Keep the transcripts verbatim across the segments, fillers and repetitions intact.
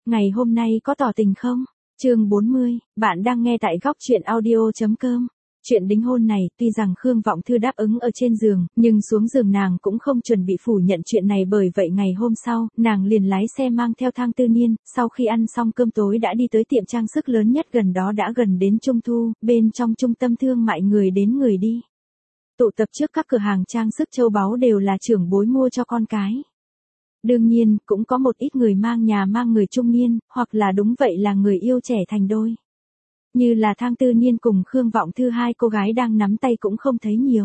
Ngày hôm nay có tỏ tình không? Chương bốn mươi, bạn đang nghe tại góc truyện audio chấm com. Chuyện đính hôn này, tuy rằng Khương Vọng Thư đáp ứng ở trên giường, nhưng xuống giường nàng cũng không chuẩn bị phủ nhận chuyện này, bởi vậy ngày hôm sau, nàng liền lái xe mang theo Thang Tư Niên, sau khi ăn xong cơm tối đã đi tới tiệm trang sức lớn nhất gần đó. Đã gần đến Trung thu, bên trong trung tâm thương mại người đến người đi. Tụ tập trước các cửa hàng trang sức châu báu đều là trưởng bối mua cho con cái. Đương nhiên, cũng có một ít người mang nhà mang người trung niên, hoặc là đúng vậy là người yêu trẻ thành đôi. Như là Thang Tư Niên cùng Khương Vọng Thư, hai cô gái đang nắm tay cũng không thấy nhiều.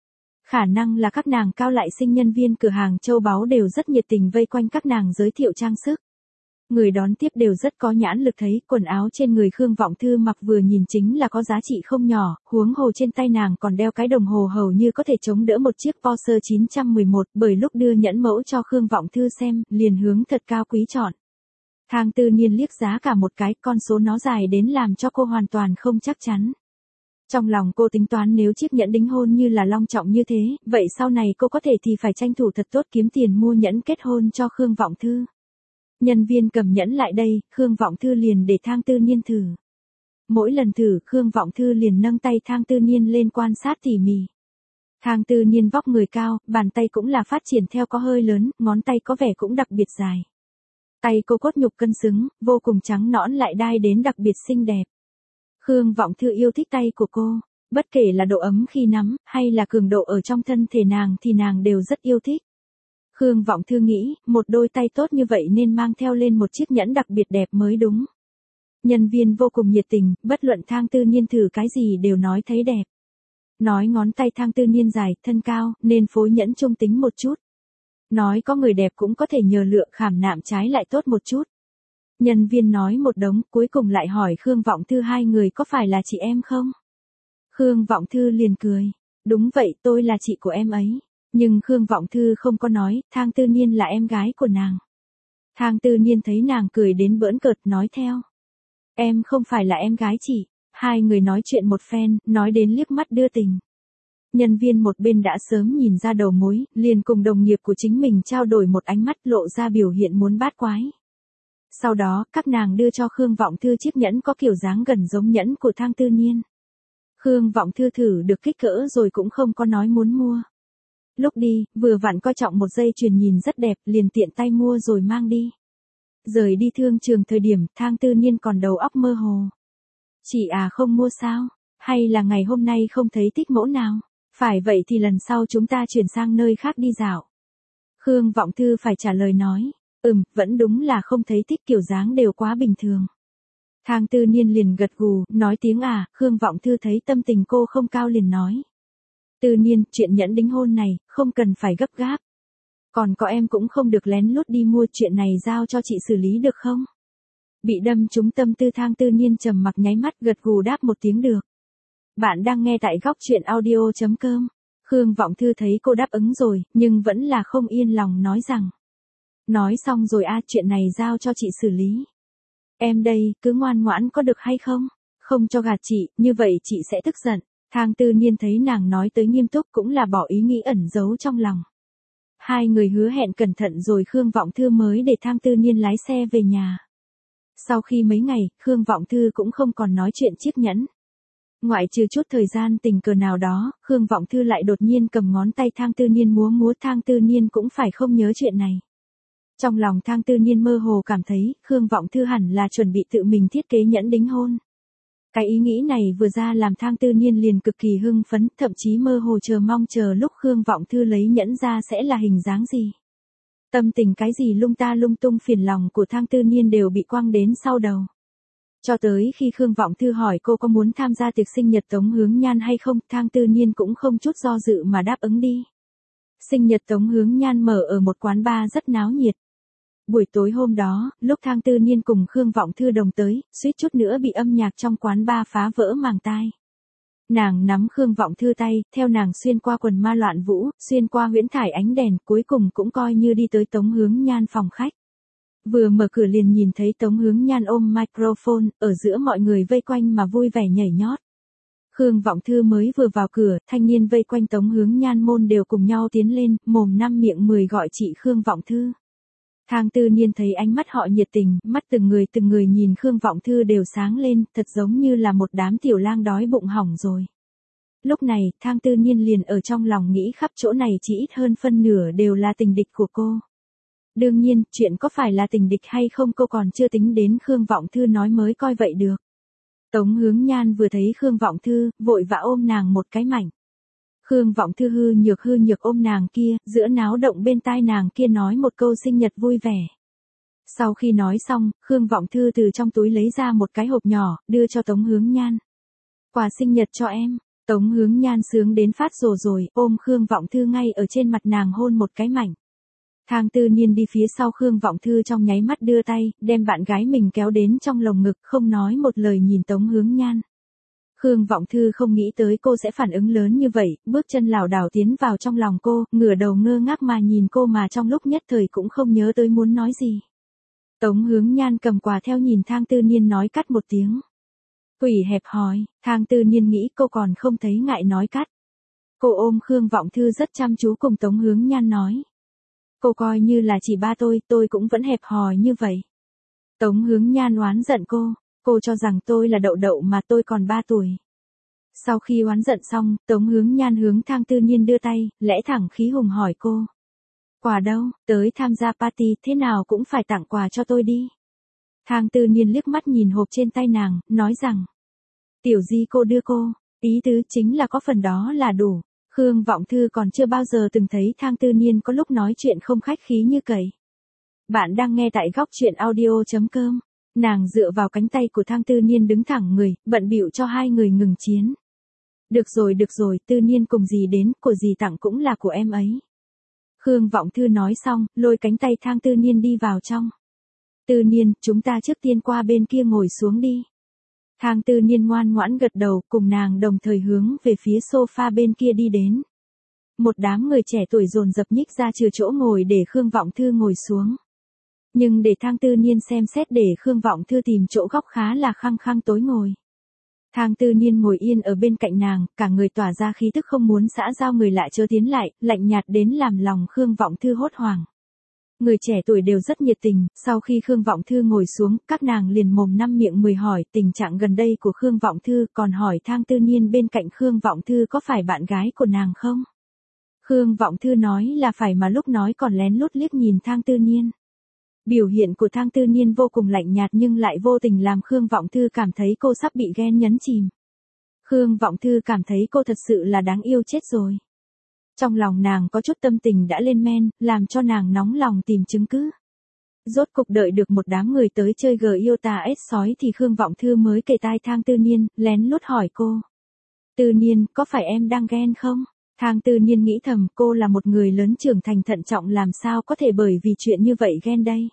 Khả năng là các nàng cao lại sinh nhân viên cửa hàng châu báu đều rất nhiệt tình vây quanh các nàng giới thiệu trang sức. Người đón tiếp đều rất có nhãn lực, thấy quần áo trên người Khương Vọng Thư mặc vừa nhìn chính là có giá trị không nhỏ, huống hồ trên tay nàng còn đeo cái đồng hồ hầu như có thể chống đỡ một chiếc Porsche chín một một, bởi lúc đưa nhẫn mẫu cho Khương Vọng Thư xem, liền hướng thật cao quý chọn. Thang Tư Niên liếc giá cả một cái, con số nó dài đến làm cho cô hoàn toàn không chắc chắn. Trong lòng cô tính toán nếu chiếc nhẫn đính hôn như là long trọng như thế, vậy sau này cô có thể thì phải tranh thủ thật tốt kiếm tiền mua nhẫn kết hôn cho Khương Vọng Thư. Nhân viên cầm nhẫn lại đây, Khương Vọng Thư liền để Thang Tư Niên thử. Mỗi lần thử, Khương Vọng Thư liền nâng tay Thang Tư Niên lên quan sát tỉ mỉ. Thang Tư Niên vóc người cao, bàn tay cũng là phát triển theo có hơi lớn, ngón tay có vẻ cũng đặc biệt dài. Tay cô cốt nhục cân xứng, vô cùng trắng nõn lại đai đến đặc biệt xinh đẹp. Khương Vọng Thư yêu thích tay của cô, bất kể là độ ấm khi nắm, hay là cường độ ở trong thân thể nàng thì nàng đều rất yêu thích. Khương Vọng Thư nghĩ, một đôi tay tốt như vậy nên mang theo lên một chiếc nhẫn đặc biệt đẹp mới đúng. Nhân viên vô cùng nhiệt tình, bất luận Thang Tư Niên thử cái gì đều nói thấy đẹp. Nói ngón tay Thang Tư Niên dài, thân cao, nên phối nhẫn trung tính một chút. Nói có người đẹp cũng có thể nhờ lựa khảm nạm trái lại tốt một chút. Nhân viên nói một đống, cuối cùng lại hỏi Khương Vọng Thư hai người có phải là chị em không? Khương Vọng Thư liền cười. Đúng vậy, tôi là chị của em ấy. Nhưng Khương Vọng Thư không có nói, Thang Tư Niên là em gái của nàng. Thang Tư Niên thấy nàng cười đến bỡn cợt nói theo. Em không phải là em gái chị. Hai người nói chuyện một phen, nói đến liếc mắt đưa tình. Nhân viên một bên đã sớm nhìn ra đầu mối, liền cùng đồng nghiệp của chính mình trao đổi một ánh mắt lộ ra biểu hiện muốn bát quái. Sau đó, các nàng đưa cho Khương Vọng Thư chiếc nhẫn có kiểu dáng gần giống nhẫn của Thang Tư Niên. Khương Vọng Thư thử được kích cỡ rồi cũng không có nói muốn mua. Lúc đi, vừa vặn coi trọng một dây chuyền nhìn rất đẹp, liền tiện tay mua rồi mang đi. Rời đi thương trường thời điểm, Thang Tư Niên còn đầu óc mơ hồ. Chị à không mua sao? Hay là ngày hôm nay không thấy thích mẫu nào? Phải vậy thì lần sau chúng ta chuyển sang nơi khác đi dạo. Khương Vọng Thư phải trả lời nói. Ừm, vẫn đúng là không thấy thích, kiểu dáng đều quá bình thường. Thang Tư Niên liền gật gù, nói tiếng à, Khương Vọng Thư thấy tâm tình cô không cao liền nói. Tư Niên, chuyện nhẫn đính hôn này, không cần phải gấp gáp. Còn có em cũng không được lén lút đi mua, chuyện này giao cho chị xử lý được không? Bị đâm trúng tâm tư, Thang Tư Niên trầm mặc nháy mắt gật gù đáp một tiếng được. Bạn đang nghe tại góc truyện audio chấm com. Khương Vọng Thư thấy cô đáp ứng rồi, nhưng vẫn là không yên lòng nói rằng. Nói xong rồi a, chuyện này giao cho chị xử lý. Em đây, cứ ngoan ngoãn có được hay không? Không cho gạt chị, như vậy chị sẽ tức giận. Thang Tư Niên thấy nàng nói tới nghiêm túc cũng là bỏ ý nghĩ ẩn giấu trong lòng. Hai người hứa hẹn cẩn thận rồi Khương Vọng Thư mới để Thang Tư Niên lái xe về nhà. Sau khi mấy ngày, Khương Vọng Thư cũng không còn nói chuyện chiếc nhẫn. Ngoại trừ chút thời gian tình cờ nào đó, Khương Vọng Thư lại đột nhiên cầm ngón tay Thang Tư Niên múa múa, Thang Tư Niên cũng phải không nhớ chuyện này. Trong lòng Thang Tư Niên mơ hồ cảm thấy, Khương Vọng Thư hẳn là chuẩn bị tự mình thiết kế nhẫn đính hôn. Cái ý nghĩ này vừa ra làm Thang Tư Niên liền cực kỳ hưng phấn, thậm chí mơ hồ chờ mong chờ lúc Khương Vọng Thư lấy nhẫn ra sẽ là hình dáng gì. Tâm tình cái gì lung ta lung tung phiền lòng của Thang Tư Niên đều bị quăng đến sau đầu. Cho tới khi Khương Vọng Thư hỏi cô có muốn tham gia tiệc sinh nhật Tống Hướng Nhan hay không, Thang Tư Niên cũng không chút do dự mà đáp ứng đi. Sinh nhật Tống Hướng Nhan mở ở một quán bar rất náo nhiệt. Buổi tối hôm đó, lúc Thang Tư Niên cùng Khương Vọng Thư đồng tới, suýt chút nữa bị âm nhạc trong quán bar phá vỡ màng tai. Nàng nắm Khương Vọng Thư tay, theo nàng xuyên qua quần ma loạn vũ, xuyên qua huyễn thải ánh đèn, cuối cùng cũng coi như đi tới Tống Hướng Nhan phòng khách. Vừa mở cửa liền nhìn thấy Tống Hướng Nhan ôm microphone, ở giữa mọi người vây quanh mà vui vẻ nhảy nhót. Khương Vọng Thư mới vừa vào cửa, thanh niên vây quanh Tống Hướng Nhan môn đều cùng nhau tiến lên, mồm năm miệng mười gọi chị Khương Vọng Thư. Thang Tư Niên thấy ánh mắt họ nhiệt tình, mắt từng người từng người nhìn Khương Vọng Thư đều sáng lên, thật giống như là một đám tiểu lang đói bụng hỏng rồi. Lúc này, Thang Tư Niên liền ở trong lòng nghĩ khắp chỗ này chỉ ít hơn phân nửa đều là tình địch của cô. Đương nhiên, chuyện có phải là tình địch hay không cô còn chưa tính đến Khương Vọng Thư nói mới coi vậy được. Tống Hướng Nhan vừa thấy Khương Vọng Thư, vội vã ôm nàng một cái mảnh. Khương Vọng Thư hư nhược hư nhược ôm nàng kia, giữa náo động bên tai nàng kia nói một câu sinh nhật vui vẻ. Sau khi nói xong, Khương Vọng Thư từ trong túi lấy ra một cái hộp nhỏ, đưa cho Tống Hướng Nhan. Quà sinh nhật cho em. Tống Hướng Nhan sướng đến phát rồ rồi, ôm Khương Vọng Thư ngay ở trên mặt nàng hôn một cái mảnh. Thang Tư Niên đi phía sau Khương Vọng Thư trong nháy mắt đưa tay, đem bạn gái mình kéo đến trong lồng ngực, không nói một lời nhìn Tống Hướng Nhan. Khương Vọng Thư không nghĩ tới cô sẽ phản ứng lớn như vậy, bước chân lảo đảo tiến vào trong lòng cô, ngửa đầu ngơ ngác mà nhìn cô mà trong lúc nhất thời cũng không nhớ tới muốn nói gì. Tống Hướng Nhan cầm quà theo nhìn Thang Tư Niên nói cắt một tiếng. Quỷ hẹp hòi, Thang Tư Niên nghĩ cô còn không thấy ngại nói cắt. Cô ôm Khương Vọng Thư rất chăm chú cùng Tống Hướng Nhan nói. Cô coi như là chỉ ba tôi, tôi cũng vẫn hẹp hòi như vậy. Tống Hướng Nhan oán giận cô, cô cho rằng tôi là đậu đậu mà tôi còn ba tuổi. Sau khi oán giận xong, Tống Hướng Nhan hướng Thang Tư Niên đưa tay, lẽ thẳng khí hùng hỏi cô. Quà đâu, tới tham gia party thế nào cũng phải tặng quà cho tôi đi. Thang Tư Niên liếc mắt nhìn hộp trên tay nàng, nói rằng. Tiểu Di cô đưa cô, ý tứ chính là có phần đó là đủ. Khương Vọng Thư còn chưa bao giờ từng thấy Thang Tư Niên có lúc nói chuyện không khách khí như cậy. Bạn đang nghe tại góc truyện audio chấm com. Nàng dựa vào cánh tay của Thang Tư Niên đứng thẳng người, bận bịu cho hai người ngừng chiến. Được rồi được rồi, Tư Niên cùng dì đến, của dì tặng cũng là của em ấy. Khương Vọng Thư nói xong, lôi cánh tay Thang Tư Niên đi vào trong. Tư Niên, chúng ta trước tiên qua bên kia ngồi xuống đi. Thang Tư Niên ngoan ngoãn gật đầu, cùng nàng đồng thời hướng về phía sofa bên kia đi đến. Một đám người trẻ tuổi dồn dập nhích ra trừ chỗ ngồi để Khương Vọng Thư ngồi xuống. Nhưng để Thang Tư Niên xem xét để Khương Vọng Thư tìm chỗ góc khá là khăng khăng tối ngồi. Thang Tư Niên ngồi yên ở bên cạnh nàng, cả người tỏa ra khí tức không muốn xã giao người lạ chớ tiến lại, lạnh nhạt đến làm lòng Khương Vọng Thư hốt hoảng. Người trẻ tuổi đều rất nhiệt tình, sau khi Khương Vọng Thư ngồi xuống, các nàng liền mồm năm miệng mười hỏi tình trạng gần đây của Khương Vọng Thư, còn hỏi Thang Tư Niên bên cạnh Khương Vọng Thư có phải bạn gái của nàng không? Khương Vọng Thư nói là phải mà lúc nói còn lén lút liếc nhìn Thang Tư Niên. Biểu hiện của Thang Tư Niên vô cùng lạnh nhạt nhưng lại vô tình làm Khương Vọng Thư cảm thấy cô sắp bị ghen nhấn chìm. Khương Vọng Thư cảm thấy cô thật sự là đáng yêu chết rồi. Trong lòng nàng có chút tâm tình đã lên men, làm cho nàng nóng lòng tìm chứng cứ. Rốt cục đợi được một đám người tới chơi gờ yêu tà ếch sói thì Khương Vọng Thư mới kề tai Thang Tư Niên, lén lút hỏi cô. Tư Niên, có phải em đang ghen không? Thang Tư Niên nghĩ thầm cô là một người lớn trưởng thành thận trọng làm sao có thể bởi vì chuyện như vậy ghen đây.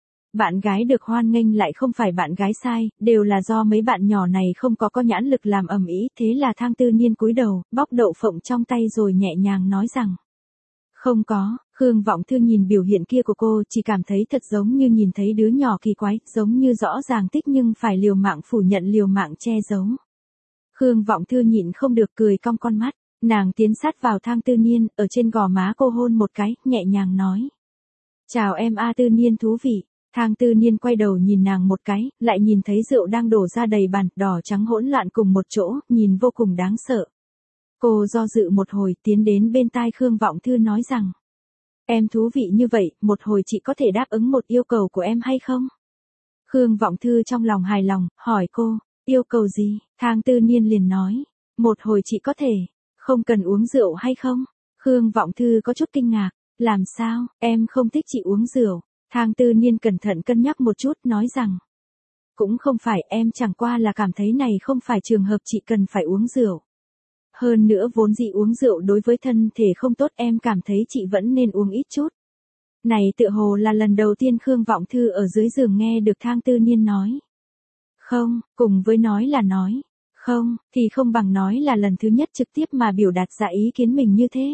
Bạn gái được hoan nghênh lại không phải bạn gái sai, đều là do mấy bạn nhỏ này không có có nhãn lực làm ầm ĩ, thế là Thang Tư Niên cúi đầu, bóc đậu phộng trong tay rồi nhẹ nhàng nói rằng. Không có, Khương Vọng Thư nhìn biểu hiện kia của cô chỉ cảm thấy thật giống như nhìn thấy đứa nhỏ kỳ quái, giống như rõ ràng thích nhưng phải liều mạng phủ nhận liều mạng che giấu. Khương Vọng Thư nhịn không được cười cong con mắt, nàng tiến sát vào Thang Tư Niên, ở trên gò má cô hôn một cái, nhẹ nhàng nói. Chào em A Tư Niên thú vị. Thang Tư Niên quay đầu nhìn nàng một cái, lại nhìn thấy rượu đang đổ ra đầy bàn, đỏ trắng hỗn loạn cùng một chỗ, nhìn vô cùng đáng sợ. Cô do dự một hồi tiến đến bên tai Khương Vọng Thư nói rằng. Em thú vị như vậy, một hồi chị có thể đáp ứng một yêu cầu của em hay không? Khương Vọng Thư trong lòng hài lòng, hỏi cô, yêu cầu gì? Thang Tư Niên liền nói, một hồi chị có thể, không cần uống rượu hay không? Khương Vọng Thư có chút kinh ngạc, làm sao, em không thích chị uống rượu? Thang Tư Niên cẩn thận cân nhắc một chút nói rằng. Cũng không phải em chẳng qua là cảm thấy này không phải trường hợp chị cần phải uống rượu. Hơn nữa vốn dĩ uống rượu đối với thân thể không tốt em cảm thấy chị vẫn nên uống ít chút. Này tựa hồ là lần đầu tiên Khương Vọng Thư ở dưới giường nghe được Thang Tư Niên nói. Không, cùng với nói là nói. Không, thì không bằng nói là lần thứ nhất trực tiếp mà biểu đạt ra ý kiến mình như thế.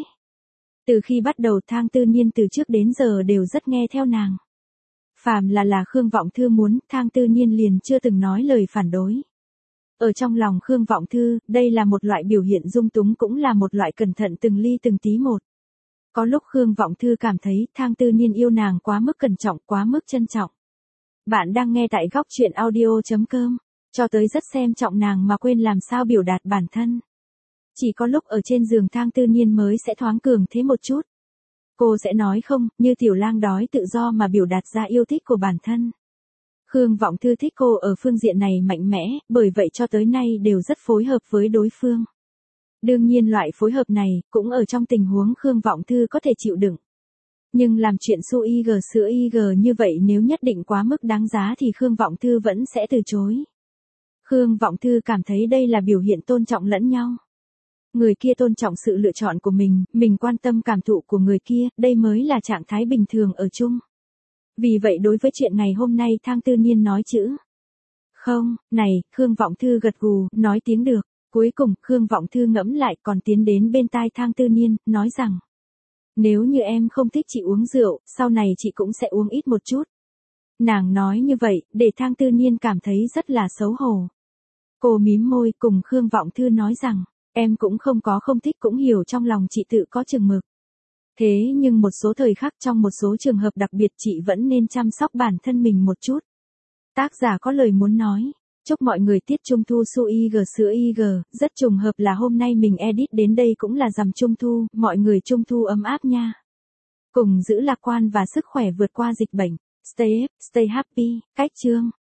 Từ khi bắt đầu Thang Tư Niên từ trước đến giờ đều rất nghe theo nàng. Phàm là là Khương Vọng Thư muốn, Thang Tư Niên liền chưa từng nói lời phản đối. Ở trong lòng Khương Vọng Thư, đây là một loại biểu hiện dung túng cũng là một loại cẩn thận từng ly từng tí một. Có lúc Khương Vọng Thư cảm thấy Thang Tư Niên yêu nàng quá mức cẩn trọng, quá mức trân trọng. Bạn đang nghe tại góc chuyện audio.com, cho tới rất xem trọng nàng mà quên làm sao biểu đạt bản thân. Chỉ có lúc ở trên giường Thang Tư Niên mới sẽ thoáng cường thế một chút. Cô sẽ nói không, như tiểu lang đói tự do mà biểu đạt ra yêu thích của bản thân. Khương Vọng Thư thích cô ở phương diện này mạnh mẽ, bởi vậy cho tới nay đều rất phối hợp với đối phương. Đương nhiên loại phối hợp này cũng ở trong tình huống Khương Vọng Thư có thể chịu đựng. Nhưng làm chuyện su y gờ sữa y gờ như vậy nếu nhất định quá mức đáng giá thì Khương Vọng Thư vẫn sẽ từ chối. Khương Vọng Thư cảm thấy đây là biểu hiện tôn trọng lẫn nhau. Người kia tôn trọng sự lựa chọn của mình, mình quan tâm cảm thụ của người kia, đây mới là trạng thái bình thường ở chung. Vì vậy đối với chuyện ngày hôm nay Thang Tư Niên nói chữ không, này, Khương Vọng Thư gật gù, nói tiếng được. Cuối cùng, Khương Vọng Thư ngẫm lại còn tiến đến bên tai Thang Tư Niên, nói rằng. Nếu như em không thích chị uống rượu, sau này chị cũng sẽ uống ít một chút. Nàng nói như vậy, để Thang Tư Niên cảm thấy rất là xấu hổ. Cô mím môi cùng Khương Vọng Thư nói rằng, em cũng không có không thích cũng hiểu trong lòng chị tự có chừng mực. Thế nhưng một số thời khắc trong một số trường hợp đặc biệt chị vẫn nên chăm sóc bản thân mình một chút. Tác giả có lời muốn nói. Chúc mọi người tiết trung thu su y gờ sữa y gờ, rất trùng hợp là hôm nay mình edit đến đây cũng là rằm trung thu, mọi người trung thu ấm áp nha. Cùng giữ lạc quan và sức khỏe vượt qua dịch bệnh. Stay, stay happy, cách chương.